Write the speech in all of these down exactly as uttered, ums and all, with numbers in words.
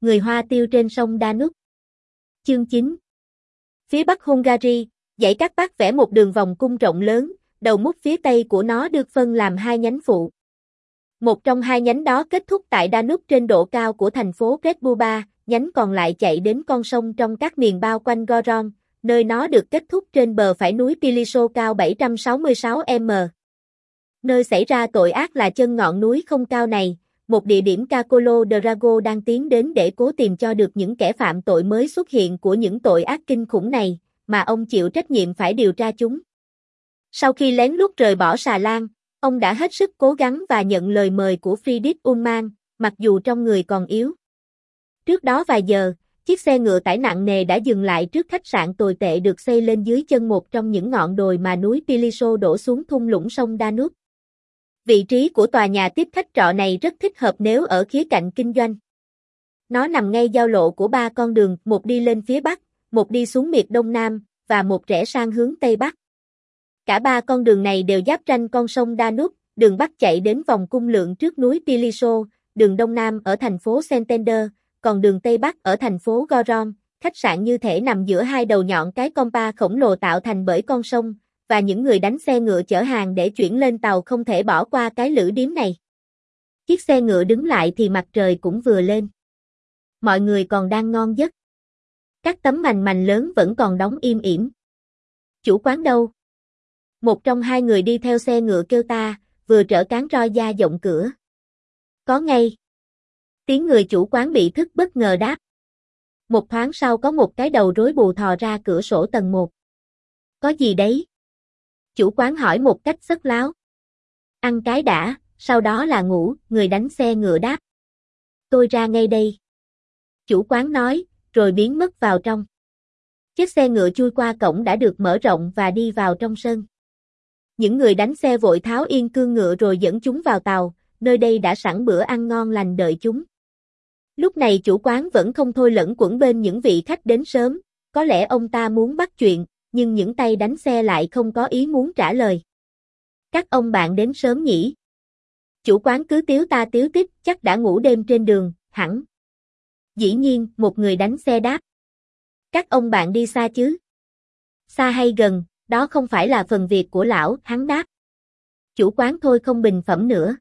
Người Hoa tiêu trên sông Danube. Chương chín. Phía bắc Hungary, dãy các bác vẽ một đường vòng cung rộng lớn, đầu mút phía tây của nó được phân làm hai nhánh phụ. Một trong hai nhánh đó kết thúc tại Danube trên độ cao của thành phố Kretbuba, nhánh còn lại chạy đến con sông trong các miền bao quanh Goron, nơi nó được kết thúc trên bờ phải núi Piliso cao bảy trăm sáu mươi sáu mét. Nơi xảy ra tội ác là chân ngọn núi không cao này, một địa điểm Cacolo Drago đang tiến đến để cố tìm cho được những kẻ phạm tội mới xuất hiện của những tội ác kinh khủng này, mà ông chịu trách nhiệm phải điều tra chúng. Sau khi lén lút rời bỏ Xà Lan, ông đã hết sức cố gắng và nhận lời mời của Friedrich Ullmann, mặc dù trong người còn yếu. Trước đó vài giờ, chiếc xe ngựa tải nặng nề đã dừng lại trước khách sạn tồi tệ được xây lên dưới chân một trong những ngọn đồi mà núi Piliso đổ xuống thung lũng sông Danube. Vị trí của tòa nhà tiếp khách trọ này rất thích hợp nếu ở khía cạnh kinh doanh. Nó nằm ngay giao lộ của ba con đường, một đi lên phía bắc, một đi xuống miệt đông nam, và một rẽ sang hướng tây bắc. Cả ba con đường này đều giáp ranh con sông Danube, đường bắc chạy đến vòng cung lượng trước núi Piliso, đường đông nam ở thành phố Santander, còn đường tây bắc ở thành phố Goron. Khách sạn như thể nằm giữa hai đầu nhọn cái compa khổng lồ tạo thành bởi con sông, và những người đánh xe ngựa chở hàng để chuyển lên tàu không thể bỏ qua cái lữ điếm này. Chiếc xe ngựa đứng lại thì mặt trời cũng vừa lên. Mọi người còn đang ngon giấc. Các tấm mành mành lớn vẫn còn đóng im ỉm. Chủ quán đâu? Một trong hai người đi theo xe ngựa kêu ta, vừa trở cán roi da giọng cửa. Có ngay. Tiếng người chủ quán bị thức bất ngờ đáp. Một thoáng sau có một cái đầu rối bù thò ra cửa sổ tầng một. Có gì đấy? Chủ quán hỏi một cách sất láo. Ăn cái đã, sau đó là ngủ, người đánh xe ngựa đáp. Tôi ra ngay đây. Chủ quán nói, rồi biến mất vào trong. Chiếc xe ngựa chui qua cổng đã được mở rộng và đi vào trong sân. Những người đánh xe vội tháo yên cương ngựa rồi dẫn chúng vào tàu, nơi đây đã sẵn bữa ăn ngon lành đợi chúng. Lúc này chủ quán vẫn không thôi lẫn quẩn bên những vị khách đến sớm, có lẽ ông ta muốn bắt chuyện, nhưng những tay đánh xe lại không có ý muốn trả lời. Các ông bạn đến sớm nhỉ? Chủ quán cứ tiếu ta tiếu tít, chắc đã ngủ đêm trên đường, hẳn. Dĩ nhiên, một người đánh xe đáp. Các ông bạn đi xa chứ? Xa hay gần, đó không phải là phần việc của lão, hắn đáp. Chủ quán thôi không bình phẩm nữa.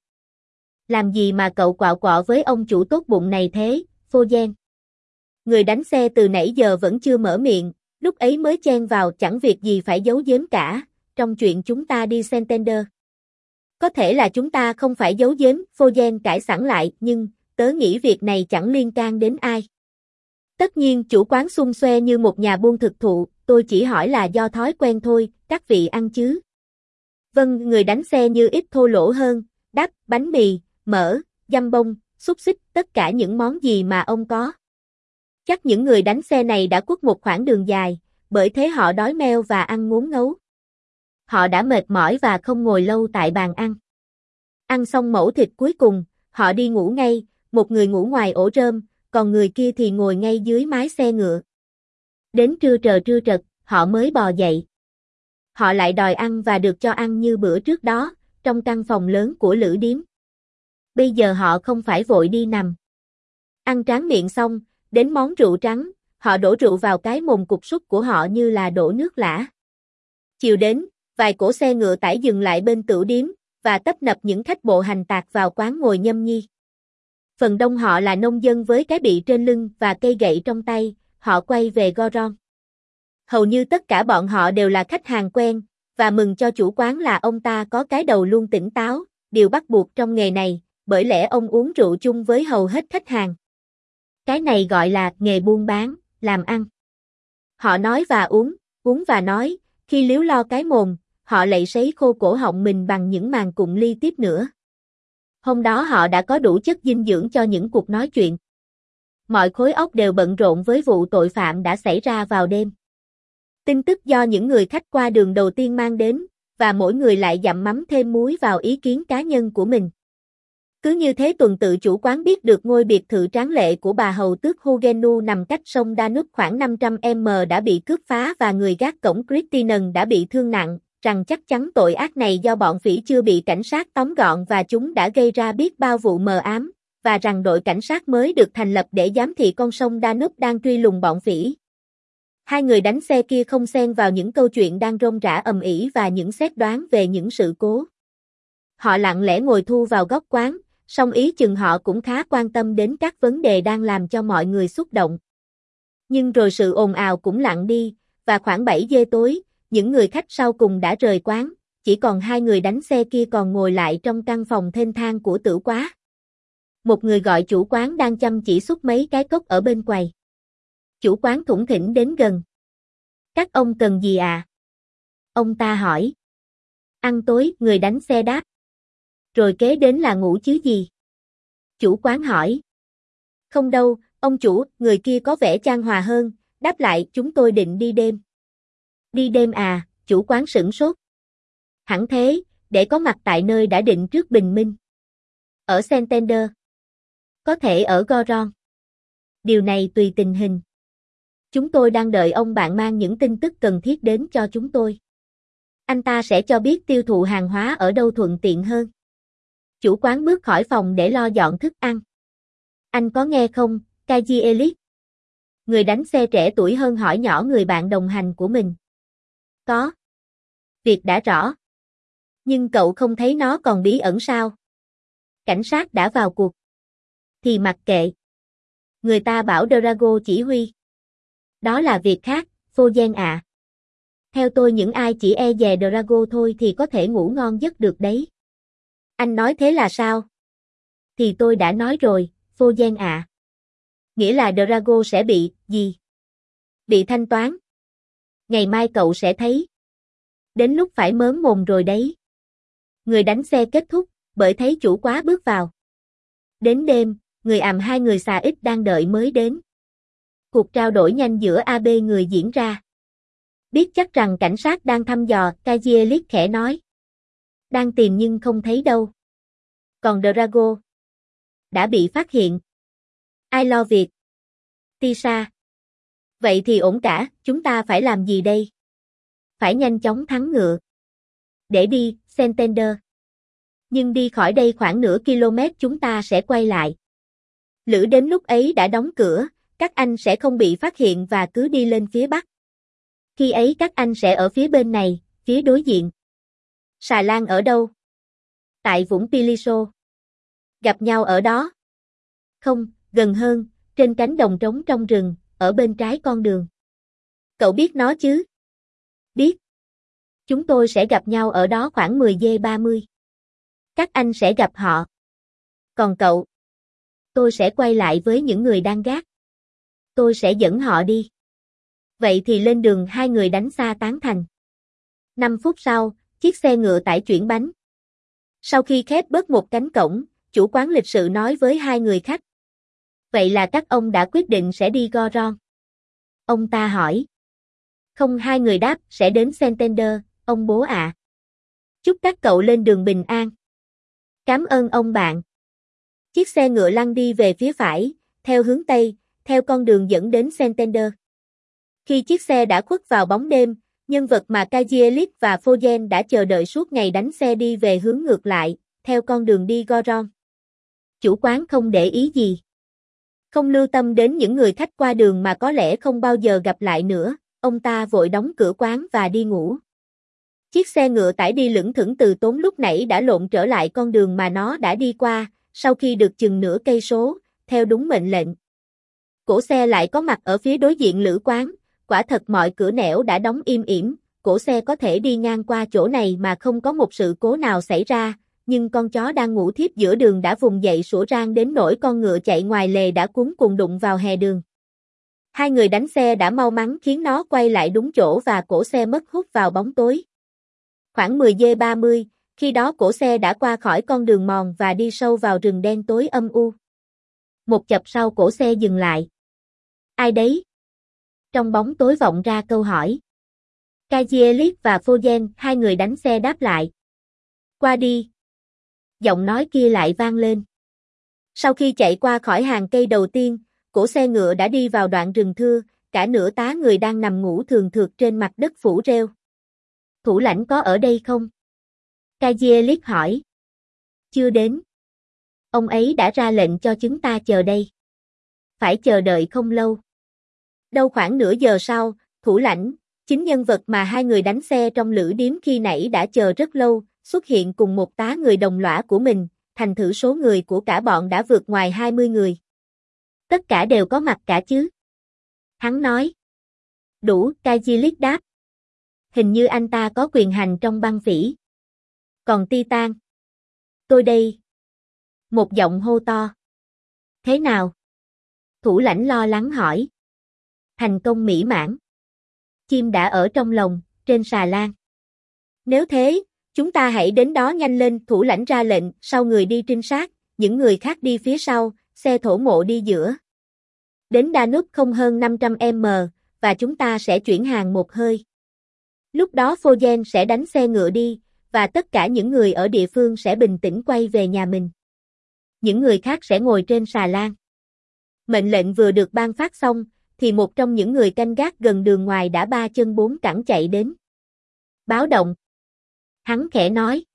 Làm gì mà cậu quạo quọ với ông chủ tốt bụng này thế, phô gen. Người đánh xe từ nãy giờ vẫn chưa mở miệng, lúc ấy mới chen vào, chẳng việc gì phải giấu giếm cả, trong chuyện chúng ta đi Santander. Có thể là chúng ta không phải giấu giếm, phô gen cãi sẵn lại, nhưng tớ nghĩ việc này chẳng liên can đến ai. Tất nhiên chủ quán xung xoe như một nhà buôn thực thụ, tôi chỉ hỏi là do thói quen thôi, các vị ăn chứ? Vâng, người đánh xe như ít thô lỗ hơn, đáp, bánh mì, mỡ, dăm bông, xúc xích, tất cả những món gì mà ông có. Chắc những người đánh xe này đã quất một khoảng đường dài, bởi thế họ đói meo và ăn ngốn ngấu. Họ đã mệt mỏi và không ngồi lâu tại bàn ăn. Ăn xong mẩu thịt cuối cùng, họ đi ngủ ngay, một người ngủ ngoài ổ rơm, còn người kia thì ngồi ngay dưới mái xe ngựa. Đến trưa trờ trưa trật, họ mới bò dậy. Họ lại đòi ăn và được cho ăn như bữa trước đó, trong căn phòng lớn của lữ điếm. Bây giờ họ không phải vội đi nằm. Ăn tráng miệng xong, đến món rượu trắng, họ đổ rượu vào cái mồm cục súc của họ như là đổ nước lã. Chiều đến, vài cỗ xe ngựa tải dừng lại bên tửu điếm, và tấp nập những khách bộ hành tạc vào quán ngồi nhâm nhi. Phần đông họ là nông dân với cái bị trên lưng và cây gậy trong tay, họ quay về Goron. Hầu như tất cả bọn họ đều là khách hàng quen, và mừng cho chủ quán là ông ta có cái đầu luôn tỉnh táo, điều bắt buộc trong nghề này, bởi lẽ ông uống rượu chung với hầu hết khách hàng. Cái này gọi là nghề buôn bán, làm ăn. Họ nói và uống, uống và nói, khi líu lo cái mồm, họ lại sấy khô cổ họng mình bằng những màn cụng ly tiếp nữa. Hôm đó họ đã có đủ chất dinh dưỡng cho những cuộc nói chuyện. Mọi khối óc đều bận rộn với vụ tội phạm đã xảy ra vào đêm. Tin tức do những người khách qua đường đầu tiên mang đến, và mỗi người lại dặm mắm thêm muối vào ý kiến cá nhân của mình. Cứ như thế tuần tự chủ quán biết được ngôi biệt thự tráng lệ của bà hầu tước Hugenu nằm cách sông Danube khoảng năm trăm mét đã bị cướp phá và người gác cổng Christinen đã bị thương nặng, rằng chắc chắn tội ác này do bọn phỉ chưa bị cảnh sát tóm gọn và chúng đã gây ra biết bao vụ mờ ám, và rằng đội cảnh sát mới được thành lập để giám thị con sông Danube đang truy lùng bọn phỉ. Hai người đánh xe kia không xen vào những câu chuyện đang rôm rả ầm ĩ và những xét đoán về những sự cố. Họ lặng lẽ ngồi thu vào góc quán, song ý chừng họ cũng khá quan tâm đến các vấn đề đang làm cho mọi người xúc động. Nhưng rồi sự ồn ào cũng lặng đi, và khoảng bảy giờ tối, những người khách sau cùng đã rời quán, chỉ còn hai người đánh xe kia còn ngồi lại trong căn phòng thênh thang của tử quá. Một người gọi chủ quán đang chăm chỉ xúc mấy cái cốc ở bên quầy. Chủ quán thủng thỉnh đến gần. Các ông cần gì à? Ông ta hỏi. Ăn tối, người đánh xe đáp. Rồi kế đến là ngủ chứ gì? Chủ quán hỏi. Không đâu, ông chủ, người kia có vẻ chan hòa hơn, đáp lại, chúng tôi định đi đêm. Đi đêm à, chủ quán sửng sốt. Hẳn thế, để có mặt tại nơi đã định trước bình minh. Ở Santander. Có thể ở Goron. Điều này tùy tình hình. Chúng tôi đang đợi ông bạn mang những tin tức cần thiết đến cho chúng tôi. Anh ta sẽ cho biết tiêu thụ hàng hóa ở đâu thuận tiện hơn. Chủ quán bước khỏi phòng để lo dọn thức ăn. Anh có nghe không, Kaji Elite? Người đánh xe trẻ tuổi hơn hỏi nhỏ người bạn đồng hành của mình. Có. Việc đã rõ. Nhưng cậu không thấy nó còn bí ẩn sao? Cảnh sát đã vào cuộc. Thì mặc kệ. Người ta bảo Drago chỉ huy. Đó là việc khác, Fogen ạ. Theo tôi những ai chỉ e dè Drago thôi thì có thể ngủ ngon giấc được đấy. Anh nói thế là sao? Thì tôi đã nói rồi, Fogen ạ. Nghĩa là Drago sẽ bị, gì? Bị thanh toán. Ngày mai cậu sẽ thấy. Đến lúc phải mớm mồm rồi đấy. Người đánh xe kết thúc, bởi thấy chủ quá bước vào. Đến đêm, người àm hai người xà ít đang đợi mới đến. Cuộc trao đổi nhanh giữa a bê người diễn ra. Biết chắc rằng cảnh sát đang thăm dò, Kaji khẽ nói. Đang tìm nhưng không thấy đâu. Còn Drago đã bị phát hiện. Ai lo việc? Tisha. Vậy thì ổn cả, chúng ta phải làm gì đây? Phải nhanh chóng thắng ngựa. Để đi, Santander. Nhưng đi khỏi đây khoảng nửa km chúng ta sẽ quay lại. Lữ đến lúc ấy đã đóng cửa, các anh sẽ không bị phát hiện và cứ đi lên phía bắc. Khi ấy các anh sẽ ở phía bên này, phía đối diện. Xà Lan ở đâu? Tại vũng Piliso. Gặp nhau ở đó? Không, gần hơn, trên cánh đồng trống trong rừng, ở bên trái con đường. Cậu biết nó chứ? Biết. Chúng tôi sẽ gặp nhau ở đó khoảng mười giờ ba mươi. Các anh sẽ gặp họ. Còn cậu? Tôi sẽ quay lại với những người đang gác. Tôi sẽ dẫn họ đi. Vậy thì lên đường hai người đánh xa tán thành. Năm phút sau, chiếc xe ngựa tải chuyển bánh. Sau khi khép bớt một cánh cổng, chủ quán lịch sự nói với hai người khách. Vậy là các ông đã quyết định sẽ đi Goron. Ông ta hỏi. Không, hai người đáp, sẽ đến Santander, ông bố ạ. Chúc các cậu lên đường bình an. Cảm ơn ông bạn. Chiếc xe ngựa lăn đi về phía phải, theo hướng Tây, theo con đường dẫn đến Santander. Khi chiếc xe đã khuất vào bóng đêm, nhân vật mà Kaji và Fogen đã chờ đợi suốt ngày đánh xe đi về hướng ngược lại, theo con đường đi Goron. Chủ quán không để ý gì. Không lưu tâm đến những người khách qua đường mà có lẽ không bao giờ gặp lại nữa, ông ta vội đóng cửa quán và đi ngủ. Chiếc xe ngựa tải đi lững thững từ tốn lúc nãy đã lộn trở lại con đường mà nó đã đi qua, sau khi được chừng nửa cây số, theo đúng mệnh lệnh. Cổ xe lại có mặt ở phía đối diện lữ quán, quả thật mọi cửa nẻo đã đóng im ỉm, cổ xe có thể đi ngang qua chỗ này mà không có một sự cố nào xảy ra, nhưng con chó đang ngủ thiếp giữa đường đã vùng dậy sủa rang đến nỗi con ngựa chạy ngoài lề đã cuống cuồng đụng vào hè đường. Hai người đánh xe đã mau mắn khiến nó quay lại đúng chỗ và cổ xe mất hút vào bóng tối. Khoảng mười giờ ba mươi, khi đó cổ xe đã qua khỏi con đường mòn và đi sâu vào rừng đen tối âm u. Một chập sau cổ xe dừng lại. Ai đấy? Trong bóng tối vọng ra câu hỏi. Kaji và Fogen, hai người đánh xe đáp lại. Qua đi. Giọng nói kia lại vang lên. Sau khi chạy qua khỏi hàng cây đầu tiên, cổ xe ngựa đã đi vào đoạn rừng thưa, cả nửa tá người đang nằm ngủ thường thượt trên mặt đất phủ rêu. Thủ lãnh có ở đây không? Kaji hỏi. Chưa đến. Ông ấy đã ra lệnh cho chúng ta chờ đây. Phải chờ đợi không lâu. Đâu khoảng nửa giờ sau, thủ lãnh, chính nhân vật mà hai người đánh xe trong lữ điếm khi nãy đã chờ rất lâu, xuất hiện cùng một tá người đồng lõa của mình, thành thử số người của cả bọn đã vượt ngoài hai mươi người. Tất cả đều có mặt cả chứ? Hắn nói. Đủ, Kajilik đáp. Hình như anh ta có quyền hành trong băng phỉ. Còn Titan? Tôi đây. Một giọng hô to. Thế nào? Thủ lãnh lo lắng hỏi. Thành công mỹ mãn. Chim đã ở trong lồng, trên xà lan. Nếu thế, chúng ta hãy đến đó nhanh lên, thủ lãnh ra lệnh, sau người đi trinh sát, những người khác đi phía sau, xe thổ mộ đi giữa. Đến Danube không hơn năm trăm mét, và chúng ta sẽ chuyển hàng một hơi. Lúc đó Fogen sẽ đánh xe ngựa đi, và tất cả những người ở địa phương sẽ bình tĩnh quay về nhà mình. Những người khác sẽ ngồi trên xà lan. Mệnh lệnh vừa được ban phát xong, thì một trong những người canh gác gần đường ngoài đã ba chân bốn cẳng chạy đến. Báo động. Hắn khẽ nói.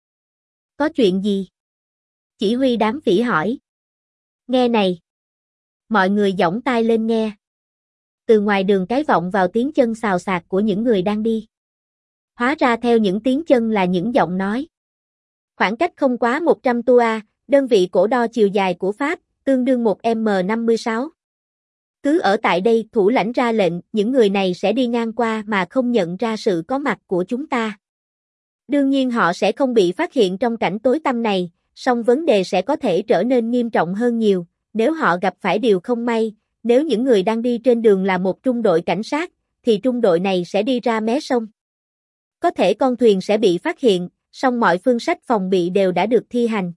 Có chuyện gì? Chỉ huy đám phỉ hỏi. Nghe này. Mọi người giỏng tai lên nghe. Từ ngoài đường cái vọng vào tiếng chân xào xạc của những người đang đi. Hóa ra theo những tiếng chân là những giọng nói. Khoảng cách không quá một trăm tua, đơn vị cổ đo chiều dài của Pháp, tương đương một mét năm mươi sáu. Cứ ở tại đây, thủ lãnh ra lệnh, những người này sẽ đi ngang qua mà không nhận ra sự có mặt của chúng ta. Đương nhiên họ sẽ không bị phát hiện trong cảnh tối tăm này, song vấn đề sẽ có thể trở nên nghiêm trọng hơn nhiều, nếu họ gặp phải điều không may, nếu những người đang đi trên đường là một trung đội cảnh sát, thì trung đội này sẽ đi ra mé sông. Có thể con thuyền sẽ bị phát hiện, song mọi phương sách phòng bị đều đã được thi hành.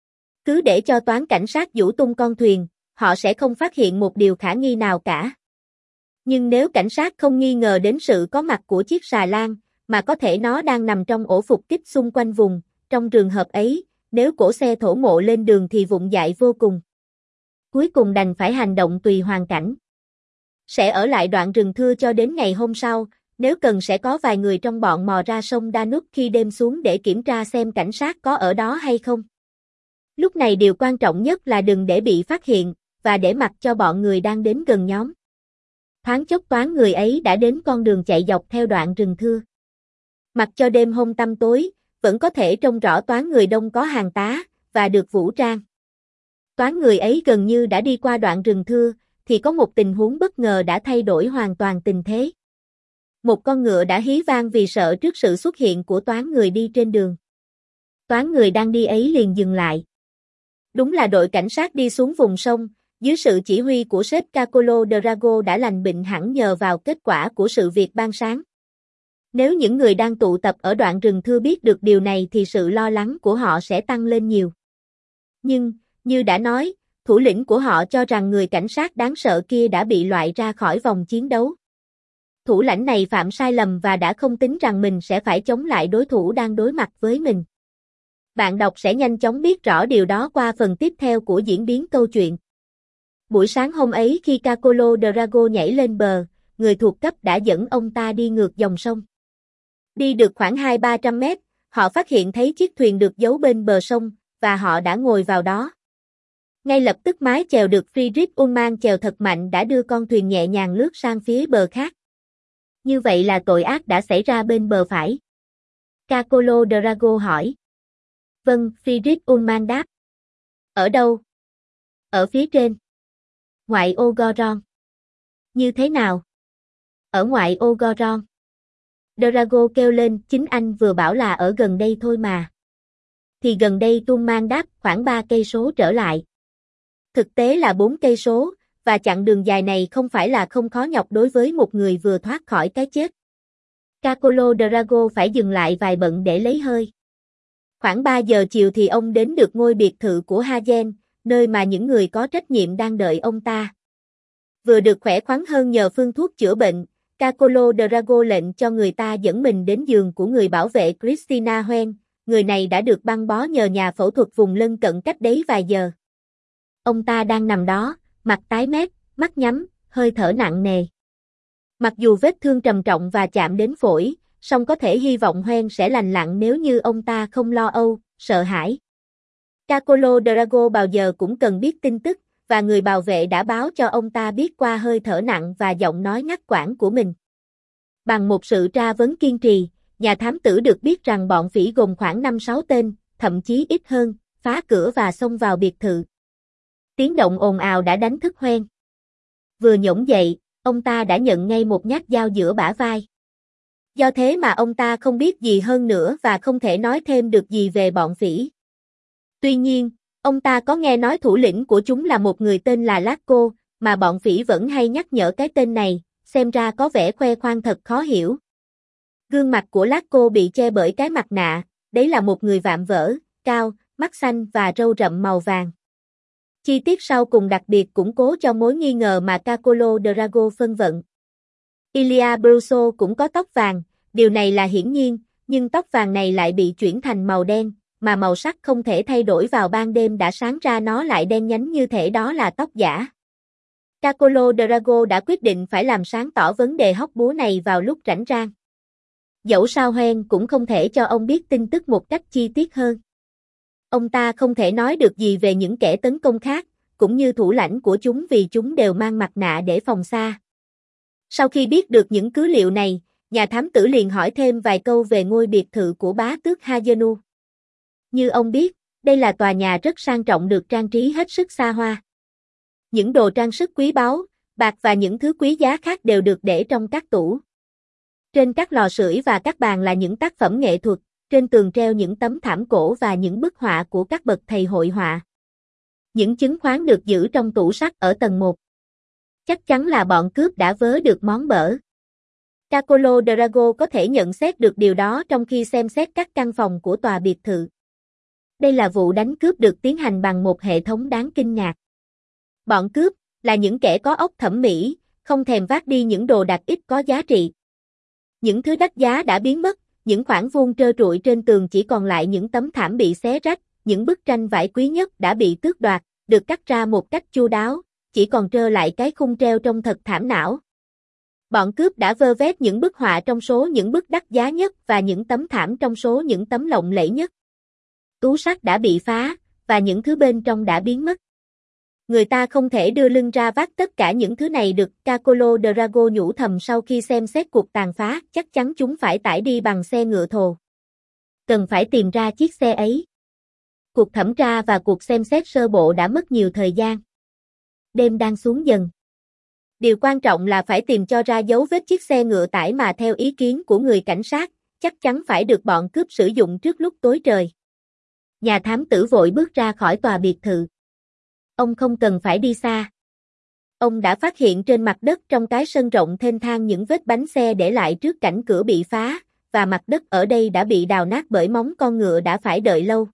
Cứ để cho toán cảnh sát giũ tung con thuyền, họ sẽ không phát hiện một điều khả nghi nào cả. Nhưng nếu cảnh sát không nghi ngờ đến sự có mặt của chiếc xà lan, mà có thể nó đang nằm trong ổ phục kích xung quanh vùng, trong trường hợp ấy, nếu cổ xe thổ mộ lên đường thì vụng dại vô cùng. Cuối cùng đành phải hành động tùy hoàn cảnh. Sẽ ở lại đoạn rừng thưa cho đến ngày hôm sau, nếu cần sẽ có vài người trong bọn mò ra sông Danube khi đêm xuống để kiểm tra xem cảnh sát có ở đó hay không. Lúc này điều quan trọng nhất là đừng để bị phát hiện, và để mặc cho bọn người đang đến gần nhóm. Thoáng chốc toán người ấy đã đến con đường chạy dọc theo đoạn rừng thưa. Mặc cho đêm hôm tăm tối, vẫn có thể trông rõ toán người đông có hàng tá, và được vũ trang. Toán người ấy gần như đã đi qua đoạn rừng thưa, thì có một tình huống bất ngờ đã thay đổi hoàn toàn tình thế. Một con ngựa đã hí vang vì sợ trước sự xuất hiện của toán người đi trên đường. Toán người đang đi ấy liền dừng lại. Đúng là đội cảnh sát đi xuống vùng sông, dưới sự chỉ huy của sếp Cacolo Drago đã lành bệnh hẳn nhờ vào kết quả của sự việc ban sáng. Nếu những người đang tụ tập ở đoạn rừng thưa biết được điều này thì sự lo lắng của họ sẽ tăng lên nhiều. Nhưng, như đã nói, thủ lĩnh của họ cho rằng người cảnh sát đáng sợ kia đã bị loại ra khỏi vòng chiến đấu. Thủ lãnh này phạm sai lầm và đã không tính rằng mình sẽ phải chống lại đối thủ đang đối mặt với mình. Bạn đọc sẽ nhanh chóng biết rõ điều đó qua phần tiếp theo của diễn biến câu chuyện. Buổi sáng hôm ấy khi Cacolo Drago nhảy lên bờ, người thuộc cấp đã dẫn ông ta đi ngược dòng sông. Đi được khoảng hai ba trăm mét, họ phát hiện thấy chiếc thuyền được giấu bên bờ sông, và họ đã ngồi vào đó. Ngay lập tức mái chèo được Friedrich Ullmann chèo thật mạnh đã đưa con thuyền nhẹ nhàng lướt sang phía bờ khác. Như vậy là tội ác đã xảy ra bên bờ phải? Cacolo Drago hỏi. Vâng, Friedrich Ullmann đáp. Ở đâu? Ở phía trên. Ngoại ô Goron. Như thế nào? Ở ngoại ô Goron. Drago kêu lên, chính anh vừa bảo là ở gần đây thôi mà. Thì gần đây Ullmann đáp, khoảng ba cây số trở lại. Thực tế là bốn cây số, và chặng đường dài này không phải là không khó nhọc đối với một người vừa thoát khỏi cái chết. Cacolo Drago phải dừng lại vài bận để lấy hơi. Khoảng ba giờ chiều thì ông đến được ngôi biệt thự của Hagen, nơi mà những người có trách nhiệm đang đợi ông ta. Vừa được khỏe khoắn hơn nhờ phương thuốc chữa bệnh, Cacolo Drago lệnh cho người ta dẫn mình đến giường của người bảo vệ Christina Hoen, người này đã được băng bó nhờ nhà phẫu thuật vùng lân cận cách đấy vài giờ. Ông ta đang nằm đó, mặt tái mét, mắt nhắm, hơi thở nặng nề. Mặc dù vết thương trầm trọng và chạm đến phổi, song có thể hy vọng Hoen sẽ lành lặn nếu như ông ta không lo âu, sợ hãi. Carcolo Drago bao giờ cũng cần biết tin tức, và người bảo vệ đã báo cho ông ta biết qua hơi thở nặng và giọng nói ngắt quãng của mình. Bằng một sự tra vấn kiên trì, nhà thám tử được biết rằng bọn phỉ gồm khoảng năm sáu tên, thậm chí ít hơn, phá cửa và xông vào biệt thự. Tiếng động ồn ào đã đánh thức Hoen. Vừa nhổm dậy, ông ta đã nhận ngay một nhát dao giữa bả vai. Do thế mà ông ta không biết gì hơn nữa và không thể nói thêm được gì về bọn phỉ. Tuy nhiên, ông ta có nghe nói thủ lĩnh của chúng là một người tên là Lacco, mà bọn phỉ vẫn hay nhắc nhở cái tên này, xem ra có vẻ khoe khoang thật khó hiểu. Gương mặt của Lacco bị che bởi cái mặt nạ, đấy là một người vạm vỡ, cao, mắt xanh và râu rậm màu vàng. Chi tiết sau cùng đặc biệt củng cố cho mối nghi ngờ mà Carcolo Drago phân vận. Ilia Bruso cũng có tóc vàng, điều này là hiển nhiên, nhưng tóc vàng này lại bị chuyển thành màu đen, mà màu sắc không thể thay đổi vào ban đêm đã sáng ra nó lại đen nhánh như thể đó là tóc giả. Carcolo Drago đã quyết định phải làm sáng tỏ vấn đề hóc búa này vào lúc rảnh rang. Dẫu sao Hoen cũng không thể cho ông biết tin tức một cách chi tiết hơn. Ông ta không thể nói được gì về những kẻ tấn công khác, cũng như thủ lãnh của chúng vì chúng đều mang mặt nạ để phòng xa. Sau khi biết được những cứ liệu này, nhà thám tử liền hỏi thêm vài câu về ngôi biệt thự của bá tước Hajenu. Như ông biết, đây là tòa nhà rất sang trọng được trang trí hết sức xa hoa. Những đồ trang sức quý báu, bạc và những thứ quý giá khác đều được để trong các tủ. Trên các lò sưởi và các bàn là những tác phẩm nghệ thuật, trên tường treo những tấm thảm cổ và những bức họa của các bậc thầy hội họa. Những chứng khoán được giữ trong tủ sắt ở tầng một. Chắc chắn là bọn cướp đã vớ được món bở. Carcolo Drago có thể nhận xét được điều đó trong khi xem xét các căn phòng của tòa biệt thự. Đây là vụ đánh cướp được tiến hành bằng một hệ thống đáng kinh ngạc. Bọn cướp là những kẻ có óc thẩm mỹ, không thèm vác đi những đồ đạc ít có giá trị. Những thứ đắt giá đã biến mất, những khoảng vuông trơ trụi trên tường chỉ còn lại những tấm thảm bị xé rách, những bức tranh vải quý nhất đã bị tước đoạt, được cắt ra một cách chu đáo, chỉ còn trơ lại cái khung treo trông thật thảm não. Bọn cướp đã vơ vét những bức họa trong số những bức đắt giá nhất và những tấm thảm trong số những tấm lộng lẫy nhất. Tủ sắt đã bị phá, và những thứ bên trong đã biến mất. Người ta không thể đưa lưng ra vác tất cả những thứ này được, Carcolo Drago nhủ thầm sau khi xem xét cuộc tàn phá, chắc chắn chúng phải tải đi bằng xe ngựa thồ. Cần phải tìm ra chiếc xe ấy. Cuộc thẩm tra và cuộc xem xét sơ bộ đã mất nhiều thời gian. Đêm đang xuống dần. Điều quan trọng là phải tìm cho ra dấu vết chiếc xe ngựa tải mà theo ý kiến của người cảnh sát, chắc chắn phải được bọn cướp sử dụng trước lúc tối trời. Nhà thám tử vội bước ra khỏi tòa biệt thự. Ông không cần phải đi xa. Ông đã phát hiện trên mặt đất trong cái sân rộng thênh thang những vết bánh xe để lại trước cảnh cửa bị phá, và mặt đất ở đây đã bị đào nát bởi móng con ngựa đã phải đợi lâu.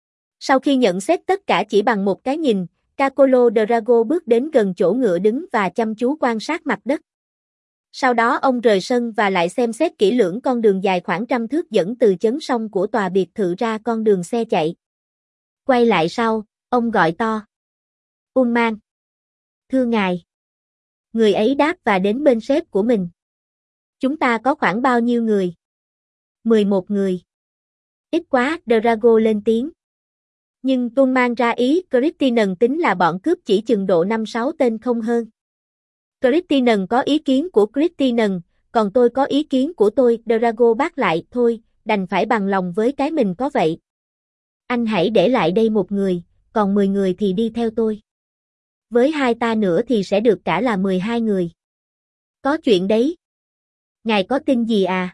Sau khi nhận xét tất cả chỉ bằng một cái nhìn, Carcolo Drago bước đến gần chỗ ngựa đứng và chăm chú quan sát mặt đất. Sau đó ông rời sân và lại xem xét kỹ lưỡng con đường dài khoảng trăm thước dẫn từ chấn sông của tòa biệt thự ra con đường xe chạy. Quay lại sau, ông gọi to. Ullman. Thưa ngài. Người ấy đáp và đến bên sếp của mình. Chúng ta có khoảng bao nhiêu người? mười một người. Ít quá, Drago lên tiếng. Nhưng Ullman ra ý, Christinen tính là bọn cướp chỉ chừng độ năm sáu tên không hơn. Christinen có ý kiến của Christinen, còn tôi có ý kiến của tôi, Drago bác lại, thôi, đành phải bằng lòng với cái mình có vậy. Anh hãy để lại đây một người, còn mười người thì đi theo tôi. Với hai ta nữa thì sẽ được cả là mười hai người. Có chuyện đấy. Ngài có tin gì à?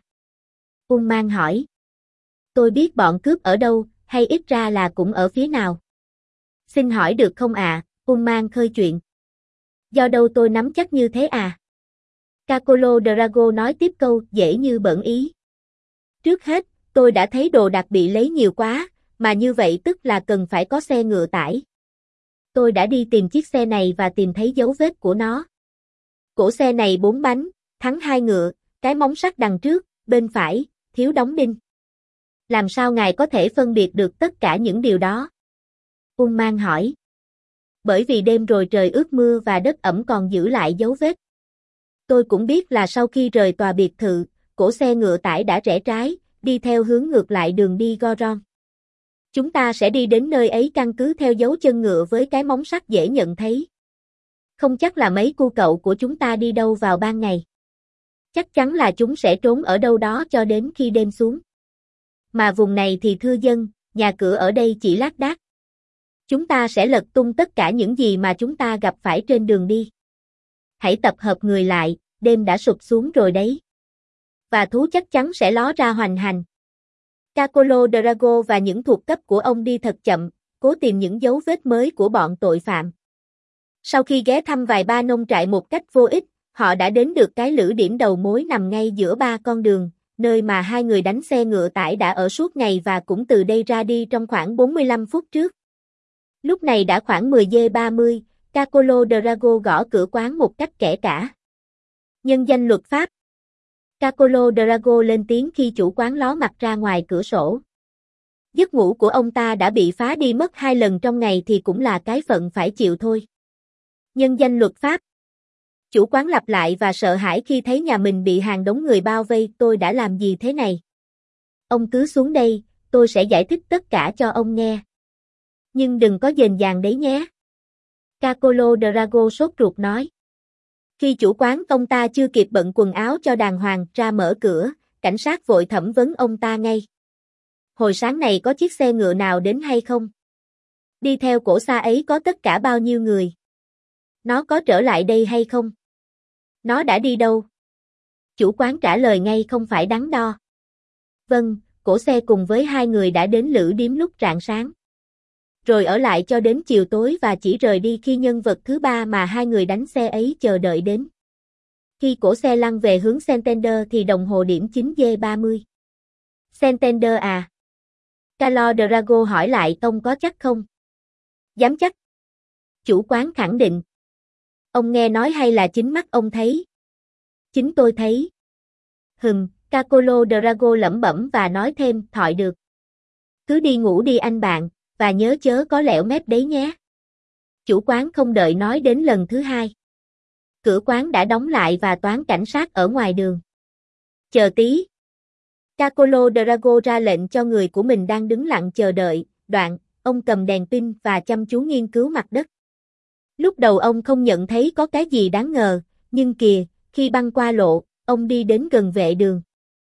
Ullman hỏi. Tôi biết bọn cướp ở đâu, hay ít ra là cũng ở phía nào. Xin hỏi được không à, Ullman khơi chuyện. Do đâu tôi nắm chắc như thế à? Carcolo Drago nói tiếp câu dễ như bẩn ý. Trước hết, tôi đã thấy đồ đạc bị lấy nhiều quá, mà như vậy tức là cần phải có xe ngựa tải. Tôi đã đi tìm chiếc xe này và tìm thấy dấu vết của nó. Cổ xe này bốn bánh, thắng hai ngựa, cái móng sắt đằng trước, bên phải, thiếu đóng đinh. Làm sao ngài có thể phân biệt được tất cả những điều đó? Ullman hỏi. Bởi vì đêm rồi trời ướt mưa và đất ẩm còn giữ lại dấu vết. Tôi cũng biết là sau khi rời tòa biệt thự, cổ xe ngựa tải đã rẽ trái, đi theo hướng ngược lại đường đi Goron. Chúng ta sẽ đi đến nơi ấy căn cứ theo dấu chân ngựa với cái móng sắt dễ nhận thấy. Không chắc là mấy cu cậu của chúng ta đi đâu vào ban ngày. Chắc chắn là chúng sẽ trốn ở đâu đó cho đến khi đêm xuống. Mà vùng này thì thưa dân, nhà cửa ở đây chỉ lác đác. Chúng ta sẽ lật tung tất cả những gì mà chúng ta gặp phải trên đường đi. Hãy tập hợp người lại, đêm đã sụp xuống rồi đấy. Và thú chắc chắn sẽ ló ra hoành hành. Carcolo Drago và những thuộc cấp của ông đi thật chậm, cố tìm những dấu vết mới của bọn tội phạm. Sau khi ghé thăm vài ba nông trại một cách vô ích, họ đã đến được cái lữ điểm đầu mối nằm ngay giữa ba con đường, nơi mà hai người đánh xe ngựa tải đã ở suốt ngày và cũng từ đây ra đi trong khoảng bốn mươi lăm phút trước. Lúc này đã khoảng mười giờ ba mươi, Carcolo Drago gõ cửa quán một cách kẽ cả. Nhân danh luật pháp. Carcolo Drago lên tiếng khi chủ quán ló mặt ra ngoài cửa sổ. Giấc ngủ của ông ta đã bị phá đi mất hai lần trong ngày thì cũng là cái phận phải chịu thôi. Nhân danh luật pháp. Chủ quán lặp lại và sợ hãi khi thấy nhà mình bị hàng đống người bao vây. Tôi đã làm gì thế này? Ông cứ xuống đây, tôi sẽ giải thích tất cả cho ông nghe. Nhưng đừng có dền dàng đấy nhé. Carcolo Drago sốt ruột nói. Khi chủ quán ông ta chưa kịp bận quần áo cho đàng hoàng ra mở cửa, cảnh sát vội thẩm vấn ông ta ngay. Hồi sáng này có chiếc xe ngựa nào đến hay không? Đi theo cổ xa ấy có tất cả bao nhiêu người? Nó có trở lại đây hay không? Nó đã đi đâu? Chủ quán trả lời ngay không phải đắn đo. Vâng, cổ xe cùng với hai người đã đến lữ điếm lúc rạng sáng. Rồi ở lại cho đến chiều tối và chỉ rời đi khi nhân vật thứ ba mà hai người đánh xe ấy chờ đợi đến. Khi cổ xe lăn về hướng Santander thì đồng hồ điểm chín giờ ba mươi. Santander à? Carlo Drago hỏi lại, ông có chắc không? Dám chắc. Chủ quán khẳng định. Ông nghe nói hay là chính mắt ông thấy? Chính tôi thấy. Hừm, Carcolo Drago lẩm bẩm và nói thêm, thọi được. Cứ đi ngủ đi anh bạn, và nhớ chớ có lẻo mép đấy nhé. Chủ quán không đợi nói đến lần thứ hai. Cửa quán đã đóng lại và toán cảnh sát ở ngoài đường. Chờ tí. Carcolo Drago ra lệnh cho người của mình đang đứng lặng chờ đợi, đoạn, ông cầm đèn pin và chăm chú nghiên cứu mặt đất. Lúc đầu ông không nhận thấy có cái gì đáng ngờ, nhưng kìa, khi băng qua lộ, ông đi đến gần vệ đường.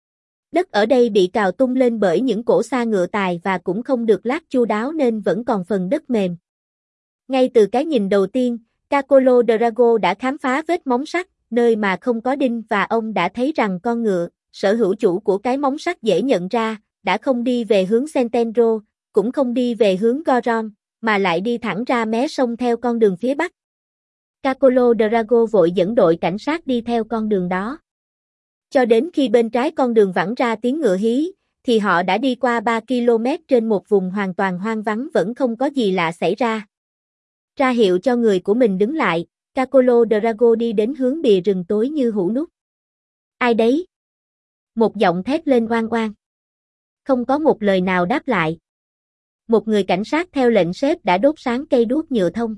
Đất ở đây bị cào tung lên bởi những cỗ xa ngựa tài và cũng không được lát chu đáo nên vẫn còn phần đất mềm. Ngay từ cái nhìn đầu tiên, Carcolo Drago đã khám phá vết móng sắt, nơi mà không có đinh và ông đã thấy rằng con ngựa, sở hữu chủ của cái móng sắt dễ nhận ra, đã không đi về hướng Centenro, cũng không đi về hướng Goron, mà lại đi thẳng ra mé sông theo con đường phía bắc. Carcolo Drago vội dẫn đội cảnh sát đi theo con đường đó. Cho đến khi bên trái con đường vẳng ra tiếng ngựa hí, thì họ đã đi qua ba ki lô mét trên một vùng hoàn toàn hoang vắng vẫn không có gì lạ xảy ra. Ra hiệu cho người của mình đứng lại, Carcolo Drago đi đến hướng bìa rừng tối như hũ nút. Ai đấy? Một giọng thét lên oang oang. Không có một lời nào đáp lại. Một người cảnh sát theo lệnh sếp đã đốt sáng cây đuốc nhựa thông.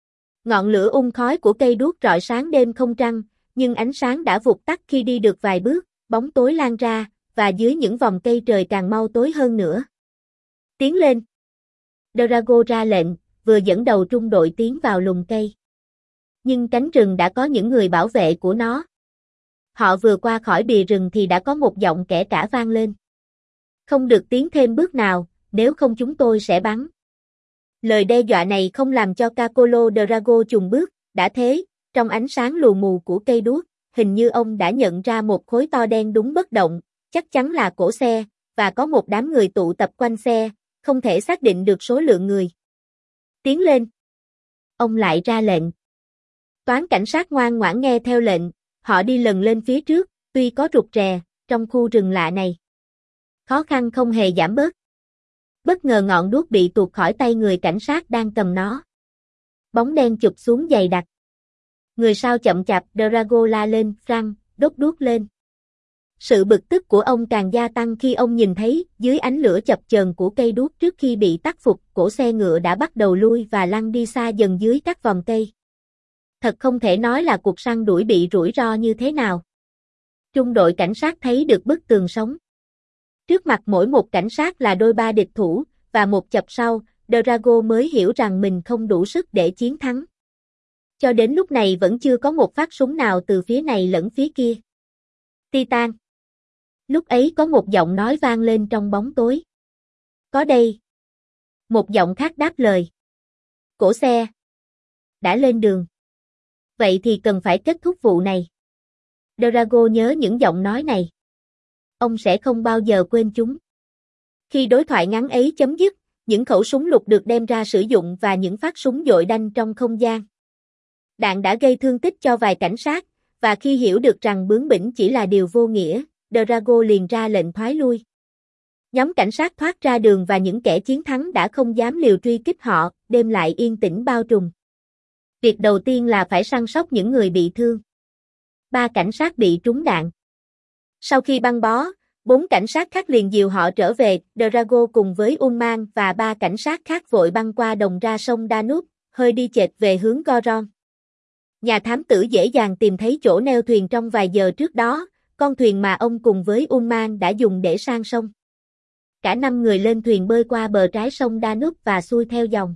Ngọn lửa ung khói của cây đuốc rọi sáng đêm không trăng, nhưng ánh sáng đã vụt tắt khi đi được vài bước, bóng tối lan ra, và dưới những vòng cây trời càng mau tối hơn nữa. Tiến lên. Drago ra lệnh, vừa dẫn đầu trung đội tiến vào lùm cây. Nhưng cánh rừng đã có những người bảo vệ của nó. Họ vừa qua khỏi bìa rừng thì đã có một giọng kẻ cả vang lên. Không được tiến thêm bước nào, nếu không chúng tôi sẽ bắn. Lời đe dọa này không làm cho Carcolo Drago chùn bước, đã thế, trong ánh sáng lù mù của cây đuốc, hình như ông đã nhận ra một khối to đen đúng bất động, chắc chắn là cổ xe, và có một đám người tụ tập quanh xe, không thể xác định được số lượng người. Tiến lên. Ông lại ra lệnh. Toán cảnh sát ngoan ngoãn nghe theo lệnh, họ đi lần lên phía trước, tuy có rụt rè, trong khu rừng lạ này. Khó khăn không hề giảm bớt. Bất ngờ ngọn đuốc bị tuột khỏi tay người cảnh sát đang cầm nó. Bóng đen chụp xuống dày đặc. Người sao chậm chạp, Drago la lên, Frank, đốt đuốc lên. Sự bực tức của ông càng gia tăng khi ông nhìn thấy, dưới ánh lửa chập chờn của cây đuốc trước khi bị tắt phục, cổ xe ngựa đã bắt đầu lui và lăn đi xa dần dưới các vòng cây. Thật không thể nói là cuộc săn đuổi bị rủi ro như thế nào. Trung đội cảnh sát thấy được bức tường sống. Trước mặt mỗi một cảnh sát là đôi ba địch thủ, và một chập sau, Drago mới hiểu rằng mình không đủ sức để chiến thắng. Cho đến lúc này vẫn chưa có một phát súng nào từ phía này lẫn phía kia. Titan. Lúc ấy có một giọng nói vang lên trong bóng tối. Có đây. Một giọng khác đáp lời. Cổ xe. Đã lên đường. Vậy thì cần phải kết thúc vụ này. Drago nhớ những giọng nói này. Ông sẽ không bao giờ quên chúng. Khi đối thoại ngắn ấy chấm dứt, những khẩu súng lục được đem ra sử dụng và những phát súng dội đanh trong không gian. Đạn đã gây thương tích cho vài cảnh sát, và khi hiểu được rằng bướng bỉnh chỉ là điều vô nghĩa, Drago liền ra lệnh thoái lui. Nhóm cảnh sát thoát ra đường và những kẻ chiến thắng đã không dám liều truy kích họ, đêm lại yên tĩnh bao trùm. Việc đầu tiên là phải săn sóc những người bị thương. Ba cảnh sát bị trúng đạn. Sau khi băng bó, bốn cảnh sát khác liền dìu họ trở về, Drago cùng với Ullman và ba cảnh sát khác vội băng qua đồng ra sông Danube, hơi đi chệch về hướng Goron. Nhà thám tử dễ dàng tìm thấy chỗ neo thuyền trong vài giờ trước đó, con thuyền mà ông cùng với Ullman đã dùng để sang sông. Cả năm người lên thuyền bơi qua bờ trái sông Danube và xuôi theo dòng.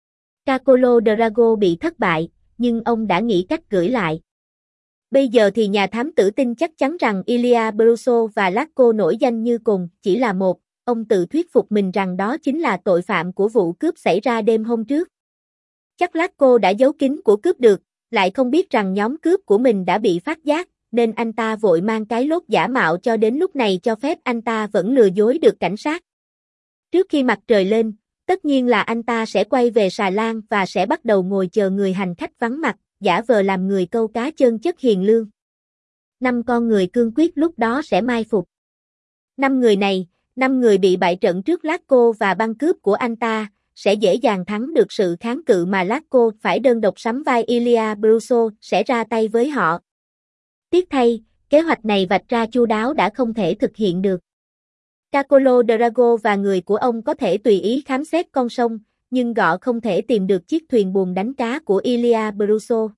Cacolo Drago bị thất bại, nhưng ông đã nghĩ cách gửi lại. Bây giờ thì nhà thám tử tin chắc chắn rằng Ilia Bruso và Lacco nổi danh như cùng, chỉ là một, ông tự thuyết phục mình rằng đó chính là tội phạm của vụ cướp xảy ra đêm hôm trước. Chắc Lacco đã giấu kín của cướp được, lại không biết rằng nhóm cướp của mình đã bị phát giác, nên anh ta vội mang cái lốt giả mạo cho đến lúc này cho phép anh ta vẫn lừa dối được cảnh sát. Trước khi mặt trời lên, tất nhiên là anh ta sẽ quay về xà lan và sẽ bắt đầu ngồi chờ người hành khách vắng mặt, giả vờ làm người câu cá chân chất hiền lương. Năm con người cương quyết lúc đó sẽ mai phục. Năm người này, năm người bị bại trận trước Lacco và băng cướp của anh ta, sẽ dễ dàng thắng được sự kháng cự mà Lacco phải đơn độc sắm vai Ilia Bruso sẽ ra tay với họ. Tiếc thay, kế hoạch này vạch ra chu đáo đã không thể thực hiện được. Cacolo Drago và người của ông có thể tùy ý khám xét con sông, nhưng gọ không thể tìm được chiếc thuyền buồm đánh cá của Ilia Bruso.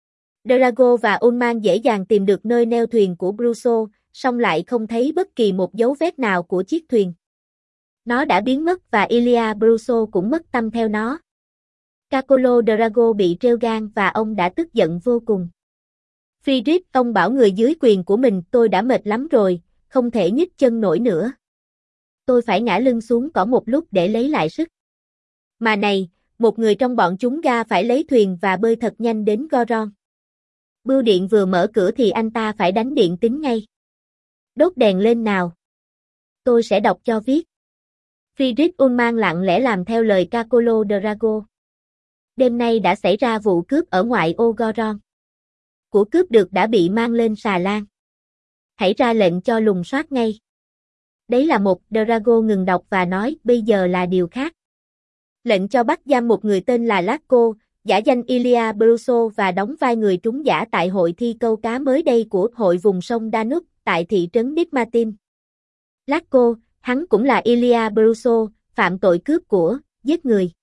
Drago và Ullman dễ dàng tìm được nơi neo thuyền của Bruso, song lại không thấy bất kỳ một dấu vết nào của chiếc thuyền. Nó đã biến mất và Ilia Bruso cũng mất tâm theo nó. Cacolo Drago bị trêu gan và ông đã tức giận vô cùng. Friedrich, ông bảo người dưới quyền của mình, tôi đã mệt lắm rồi, không thể nhích chân nổi nữa. Tôi phải ngã lưng xuống cỏ một lúc để lấy lại sức. Mà này, một người trong bọn chúng ga phải lấy thuyền và bơi thật nhanh đến Goron. Bưu điện vừa mở cửa thì anh ta phải đánh điện tín ngay. Đốt đèn lên nào. Tôi sẽ đọc cho viết. Friedrich Ullman lặng lẽ làm theo lời Cacolo Drago. Đêm nay đã xảy ra vụ cướp ở ngoại ô Goron. Của cướp được đã bị mang lên xà lan. Hãy ra lệnh cho lùng soát ngay. Đấy là một, Drago ngừng đọc và nói, bây giờ là điều khác. Lệnh cho bắt giam một người tên là Lacco, giả danh Ilia Bruso và đóng vai người trúng giả tại hội thi câu cá mới đây của hội vùng sông Danube, tại thị trấn Nigmatin. Lacco, hắn cũng là Ilia Bruso, phạm tội cướp của, giết người.